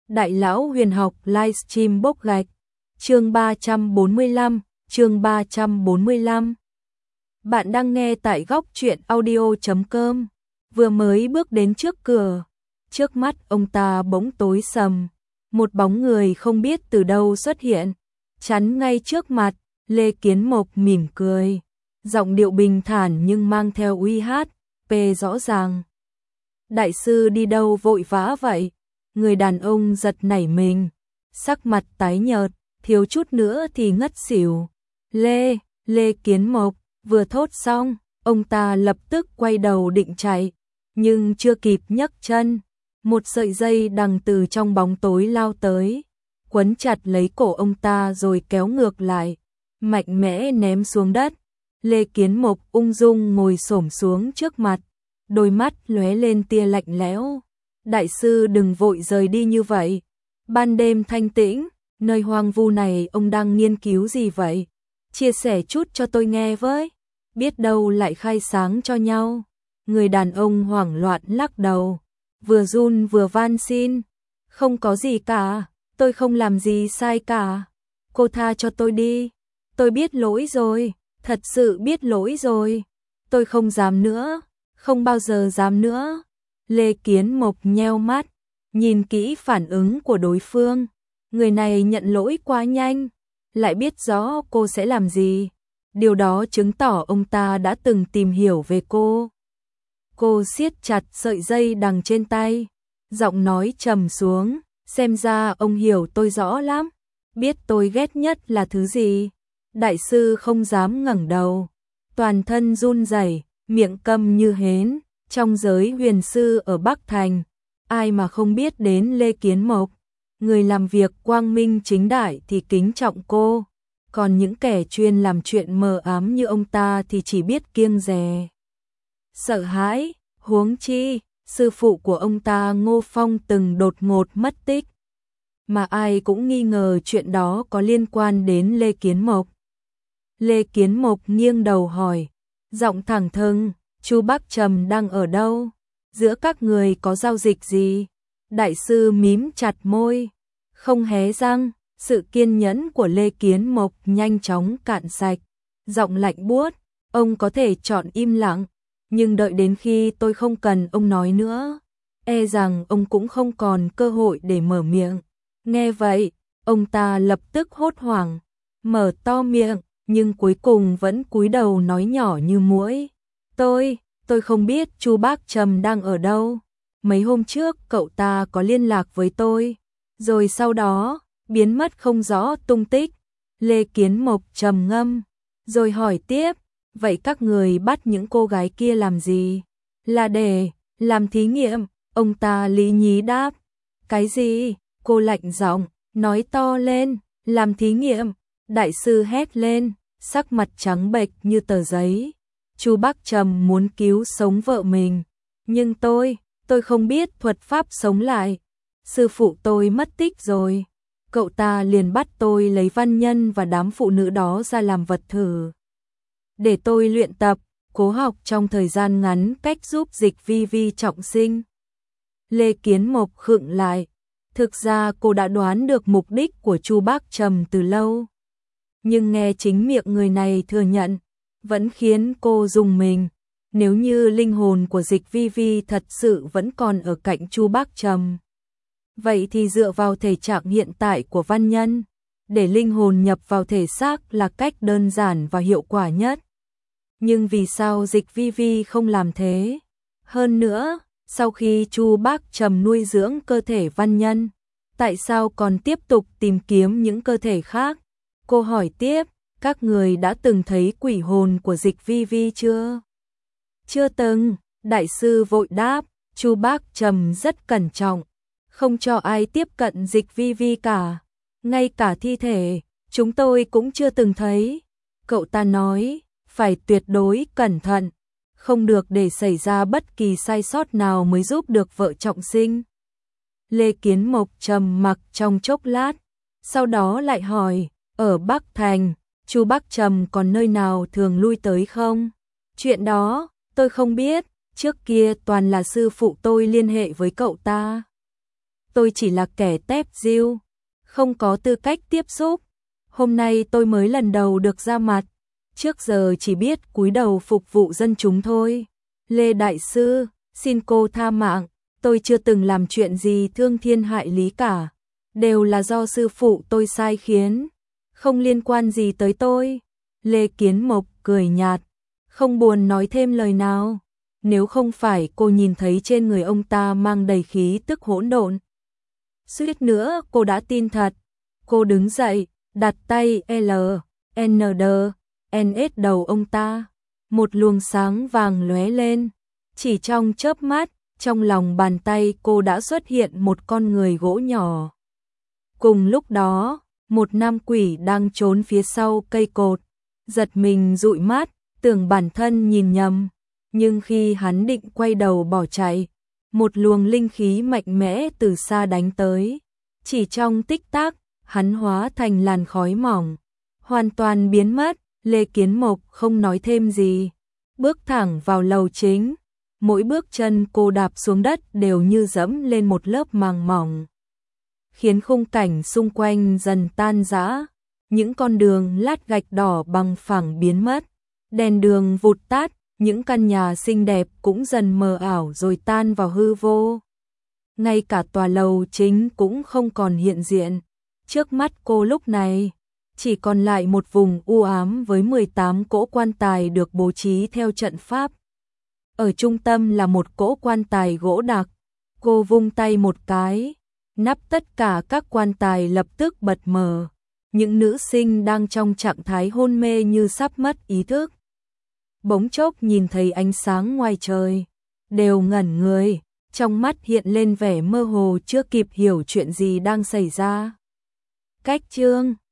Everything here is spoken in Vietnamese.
Đại lão huyền học livestream bốc gạch. Chương 345, chương 345. Bạn đang nghe tại góc truyện audio.com. Vừa mới bước đến trước cửa, trước mắt ông ta bỗng tối sầm, một bóng người không biết từ đâu xuất hiện, chắn ngay trước mặt. Lê Kiến Mộc mỉm cười, giọng điệu bình thản nhưng mang theo uy hát, rõ ràng. Đại sư đi đâu vội vã vậy? Người đàn ông giật nảy mình, sắc mặt tái nhợt, thiếu chút nữa thì ngất xỉu. Lê Kiến Mộc, vừa thốt xong, ông ta lập tức quay đầu định chạy, nhưng chưa kịp nhấc chân, một sợi dây đằng từ trong bóng tối lao tới, quấn chặt lấy cổ ông ta rồi kéo ngược lại, mạnh mẽ ném xuống đất. Lê Kiến Mộc ung dung ngồi xổm xuống trước mặt, đôi mắt lóe lên tia lạnh lẽo. Đại sư đừng vội rời đi như vậy. Ban đêm thanh tĩnh, nơi hoang vu này ông đang nghiên cứu gì vậy? Chia sẻ chút cho tôi nghe với. Biết đâu lại khai sáng cho nhau. Người đàn ông hoảng loạn lắc đầu, vừa run vừa van xin. Không có gì cả, tôi không làm gì sai cả. Cô tha cho tôi đi. Tôi biết lỗi rồi, thật sự biết lỗi rồi. Tôi không dám nữa, không bao giờ dám nữa. Lê Kiến Mộc nheo mắt, nhìn kỹ phản ứng của đối phương. Người này nhận lỗi quá nhanh, lại biết rõ cô sẽ làm gì. Điều đó chứng tỏ ông ta đã từng tìm hiểu về cô. Cô siết chặt sợi dây đằng trên tay, giọng nói trầm xuống. Xem ra ông hiểu tôi rõ lắm, biết tôi ghét nhất là thứ gì. Đại sư không dám ngẩng đầu, toàn thân run rẩy, miệng câm như hến. Trong giới huyền sư ở Bắc Thành, ai mà không biết đến Lê Kiến Mộc. Người làm việc quang minh chính đại thì kính trọng cô, còn những kẻ chuyên làm chuyện mờ ám như ông ta thì chỉ biết kiêng dè, sợ hãi. Huống chi, sư phụ của ông ta Ngô Phong từng đột ngột mất tích, mà ai cũng nghi ngờ chuyện đó có liên quan đến Lê Kiến Mộc. Lê Kiến Mộc nghiêng đầu hỏi, giọng thẳng thừng, Chu Bắc Trầm đang ở đâu? Giữa các người có giao dịch gì? Đại sư mím chặt môi, không hé răng. Sự kiên nhẫn của Lê Kiến Mộc nhanh chóng cạn sạch, giọng lạnh buốt, ông có thể chọn im lặng, nhưng đợi đến khi tôi không cần ông nói nữa, e rằng ông cũng không còn cơ hội để mở miệng. Nghe vậy, ông ta lập tức hốt hoảng, mở to miệng, nhưng cuối cùng vẫn cúi đầu nói nhỏ như muỗi. Tôi không biết Chu Bác Trầm đang ở đâu. Mấy hôm trước cậu ta có liên lạc với tôi, rồi sau đó biến mất không rõ tung tích. Lê Kiến Mộc trầm ngâm, rồi hỏi tiếp, vậy các người bắt những cô gái kia làm gì? Là để làm thí nghiệm, ông ta lý nhí đáp. Cái gì? Cô lạnh giọng, nói to lên, làm thí nghiệm. Đại sư hét lên, sắc mặt trắng bệch như tờ giấy. Chu Bắc Trầm muốn cứu sống vợ mình, nhưng tôi không biết thuật pháp sống lại. Sư phụ tôi mất tích rồi, cậu ta liền bắt tôi lấy văn nhân và đám phụ nữ đó ra làm vật thử, để tôi luyện tập, cố học trong thời gian ngắn cách giúp Dịch Vi Vi trọng sinh. Lê Kiến Mộc khựng lại, thực ra cô đã đoán được mục đích của Chu Bắc Trầm từ lâu, nhưng nghe chính miệng người này thừa nhận, vẫn khiến cô rùng mình. Nếu như linh hồn của Dịch Vi Vi thật sự vẫn còn ở cạnh Chu Bắc Trầm, vậy thì dựa vào thể trạng hiện tại của văn nhân, để linh hồn nhập vào thể xác là cách đơn giản và hiệu quả nhất. Nhưng vì sao Dịch Vi Vi không làm thế? Hơn nữa, sau khi Chu Bắc Trầm nuôi dưỡng cơ thể văn nhân, tại sao còn tiếp tục tìm kiếm những cơ thể khác? Cô hỏi tiếp, các người đã từng thấy quỷ hồn của Dịch Vi Vi chưa? Chưa từng, đại sư vội đáp. Chu Bắc Trầm rất cẩn trọng, không cho ai tiếp cận Dịch Vi Vi cả, ngay cả thi thể chúng tôi cũng chưa từng thấy. Cậu ta nói, phải tuyệt đối cẩn thận, không được để xảy ra bất kỳ sai sót nào mới giúp được vợ trọng sinh. Lê Kiến Mộc trầm mặc trong chốc lát, sau đó lại hỏi, ở Bắc Thành, Chu Bắc Trầm còn nơi nào thường lui tới không? Chuyện đó, tôi không biết, trước kia toàn là sư phụ tôi liên hệ với cậu ta. tôi chỉ là kẻ tép diêu, không có tư cách tiếp xúc. Hôm nay tôi mới lần đầu được ra mặt, trước giờ chỉ biết cúi đầu phục vụ dân chúng thôi. Lê Đại Sư, xin cô tha mạng, tôi chưa từng làm chuyện gì thương thiên hại lý cả. Đều là do sư phụ tôi sai khiến, không liên quan gì tới tôi. Lê Kiến Mộc cười nhạt, không buồn nói thêm lời nào. Nếu không phải cô nhìn thấy trên người ông ta mang đầy khí tức hỗn độn, suýt nữa cô đã tin thật. Cô đứng dậy, đặt tay LND đầu ông ta. Một luồng sáng vàng lóe lên. Chỉ trong chớp mắt, trong lòng bàn tay cô đã xuất hiện một con người gỗ nhỏ. Cùng lúc đó, một nam quỷ đang trốn phía sau cây cột, giật mình dụi mắt, tưởng bản thân nhìn nhầm. Nhưng khi hắn định quay đầu bỏ chạy, một luồng linh khí mạnh mẽ từ xa đánh tới. Chỉ trong tích tắc, hắn hóa thành làn khói mỏng, hoàn toàn biến mất. Lê Kiến Mộc không nói thêm gì, bước thẳng vào lầu chính. Mỗi bước chân cô đạp xuống đất đều như dẫm lên một lớp màng mỏng, khiến khung cảnh xung quanh dần tan rã. Những con đường lát gạch đỏ bằng phẳng biến mất, đèn đường vụt tắt, những căn nhà xinh đẹp cũng dần mờ ảo rồi tan vào hư vô. Ngay cả tòa lầu chính cũng không còn hiện diện. Trước mắt cô lúc này chỉ còn lại một vùng u ám với 18 cỗ quan tài được bố trí theo trận pháp. Ở trung tâm là một cỗ quan tài gỗ đặc. Cô vung tay một cái, nắp tất cả các quan tài lập tức bật mở. Những nữ sinh đang trong trạng thái hôn mê như sắp mất ý thức, bỗng chốc nhìn thấy ánh sáng ngoài trời, đều ngẩn người, trong mắt hiện lên vẻ mơ hồ chưa kịp hiểu chuyện gì đang xảy ra. Cách chương